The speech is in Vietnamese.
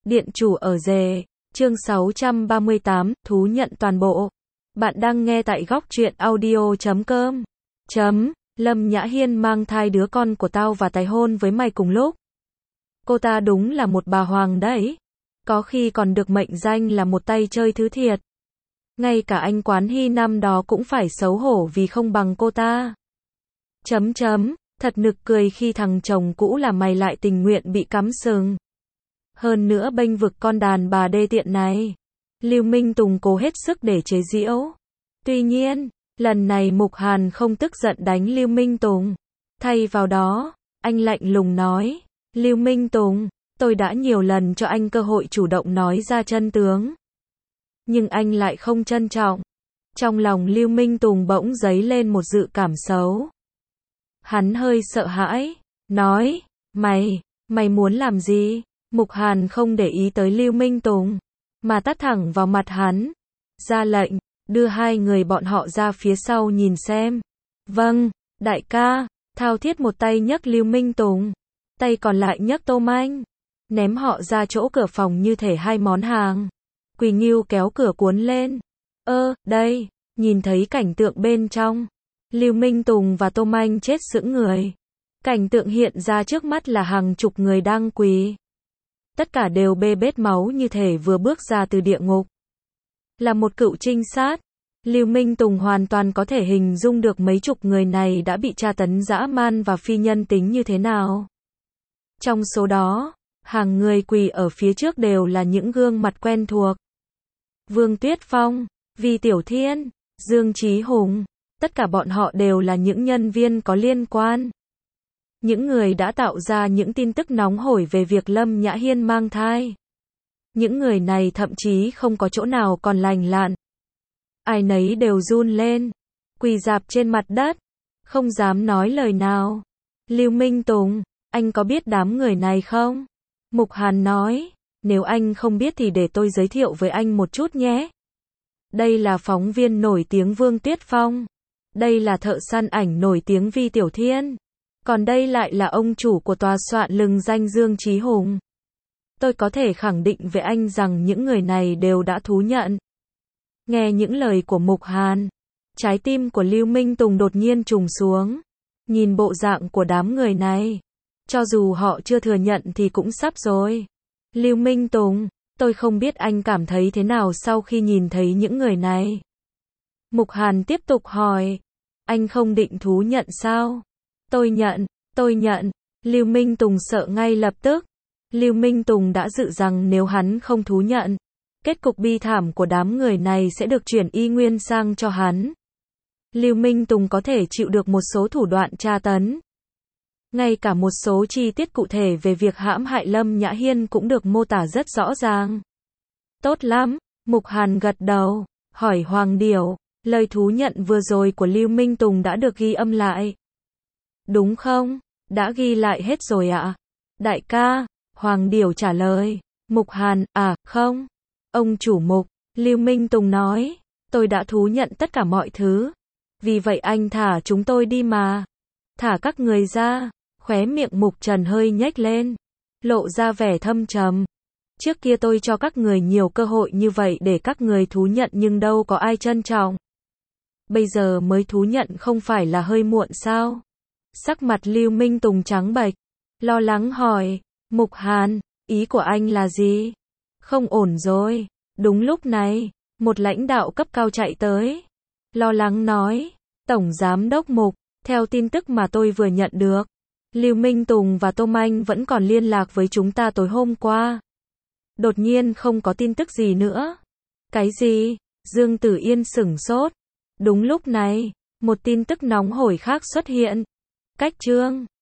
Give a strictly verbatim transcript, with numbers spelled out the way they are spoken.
Điện chủ ở rể, chương sáu trăm ba mươi tám, thú nhận toàn bộ. Bạn đang nghe tại góc truyện audio chấm com. Chấm, Lâm Nhã Hiên mang thai đứa con của tao và tái hôn với mày cùng lúc. Cô ta đúng là một bà hoàng đấy. Có khi còn được mệnh danh là một tay chơi thứ thiệt. Ngay cả anh Quán Hy năm đó cũng phải xấu hổ vì không bằng cô ta. Chấm chấm, thật nực cười khi thằng chồng cũ là mày lại tình nguyện bị cắm sừng. Hơn nữa bênh vực con đàn bà đê tiện này. Lưu Minh Tùng cố hết sức để chế giễu. Tuy nhiên, lần này Mục Hàn không tức giận đánh Lưu Minh Tùng. Thay vào đó, anh lạnh lùng nói, Lưu Minh Tùng, tôi đã nhiều lần cho anh cơ hội chủ động nói ra chân tướng. Nhưng anh lại không trân trọng. Trong lòng Lưu Minh Tùng bỗng dấy lên một dự cảm xấu. Hắn hơi sợ hãi, nói, mày, mày muốn làm gì? Mục Hàn không để ý tới Lưu Minh Tùng, mà tát thẳng vào mặt hắn. Ra lệnh, đưa hai người bọn họ ra phía sau nhìn xem. Vâng, đại ca. Thao Thiết một tay nhấc Lưu Minh Tùng, tay còn lại nhấc Tô Manh, ném họ ra chỗ cửa phòng như thể hai món hàng. Quỳ Ngưu kéo cửa cuốn lên. Ơ, đây, nhìn thấy cảnh tượng bên trong. Lưu Minh Tùng và Tô Manh chết sững người. Cảnh tượng hiện ra trước mắt là hàng chục người đang quỳ. Tất cả đều bê bết máu như thể vừa bước ra từ địa ngục. Là một cựu trinh sát, Lưu Minh Tùng hoàn toàn có thể hình dung được mấy chục người này đã bị tra tấn dã man và phi nhân tính như thế nào. Trong số đó, hàng người quỳ ở phía trước đều là những gương mặt quen thuộc. Vương Tuyết Phong, Vi Tiểu Thiên, Dương Chí Hùng, tất cả bọn họ đều là những nhân viên có liên quan. Những người đã tạo ra những tin tức nóng hổi về việc Lâm Nhã Hiên mang thai. Những người này thậm chí không có chỗ nào còn lành lặn. Ai nấy đều run lên, quỳ rạp trên mặt đất, không dám nói lời nào. Lưu Minh Tùng, anh có biết đám người này không? Mục Hàn nói, nếu anh không biết thì để tôi giới thiệu với anh một chút nhé. Đây là phóng viên nổi tiếng Vương Tuyết Phong. Đây là thợ săn ảnh nổi tiếng Vi Tiểu Thiên. Còn đây lại là ông chủ của tòa soạn lừng danh Dương Chí Hùng. Tôi có thể khẳng định với anh rằng những người này đều đã thú nhận. Nghe những lời của Mục Hàn, trái tim của Lưu Minh Tùng đột nhiên trùng xuống. Nhìn bộ dạng của đám người này, cho dù họ chưa thừa nhận thì cũng sắp rồi. Lưu Minh Tùng, tôi không biết anh cảm thấy thế nào sau khi nhìn thấy những người này. Mục Hàn tiếp tục hỏi, anh không định thú nhận sao? Tôi nhận, tôi nhận. Lưu Minh Tùng sợ ngay lập tức. Lưu Minh Tùng đã dự rằng nếu hắn không thú nhận, kết cục bi thảm của đám người này sẽ được chuyển y nguyên sang cho hắn. Lưu Minh Tùng có thể chịu được một số thủ đoạn tra tấn. Ngay cả một số chi tiết cụ thể về việc hãm hại Lâm Nhã Hiên cũng được mô tả rất rõ ràng. Tốt lắm, Mục Hàn gật đầu, hỏi Hoàng Điểu, lời thú nhận vừa rồi của Lưu Minh Tùng đã được ghi âm lại. Đúng không? Đã ghi lại hết rồi ạ. Đại ca, Hoàng Điểu trả lời. Mục Hàn, à, không. Ông chủ Mục, Lưu Minh Tùng nói, tôi đã thú nhận tất cả mọi thứ. Vì vậy anh thả chúng tôi đi mà. Thả các người ra. Khóe miệng Mục Trần hơi nhếch lên, lộ ra vẻ thâm trầm. Trước kia tôi cho các người nhiều cơ hội như vậy để các người thú nhận nhưng đâu có ai trân trọng. Bây giờ mới thú nhận không phải là hơi muộn sao? Sắc mặt Lưu Minh Tùng trắng bệch, lo lắng hỏi, Mục Hàn, ý của anh là gì? Không ổn rồi. Đúng lúc này, một lãnh đạo cấp cao chạy tới, lo lắng nói, Tổng Giám đốc Mục, theo tin tức mà tôi vừa nhận được, Lưu Minh Tùng và Tô Manh vẫn còn liên lạc với chúng ta tối hôm qua. Đột nhiên không có tin tức gì nữa. Cái gì? Dương Tử Yên sửng sốt. Đúng lúc này, một tin tức nóng hổi khác xuất hiện. Cách chương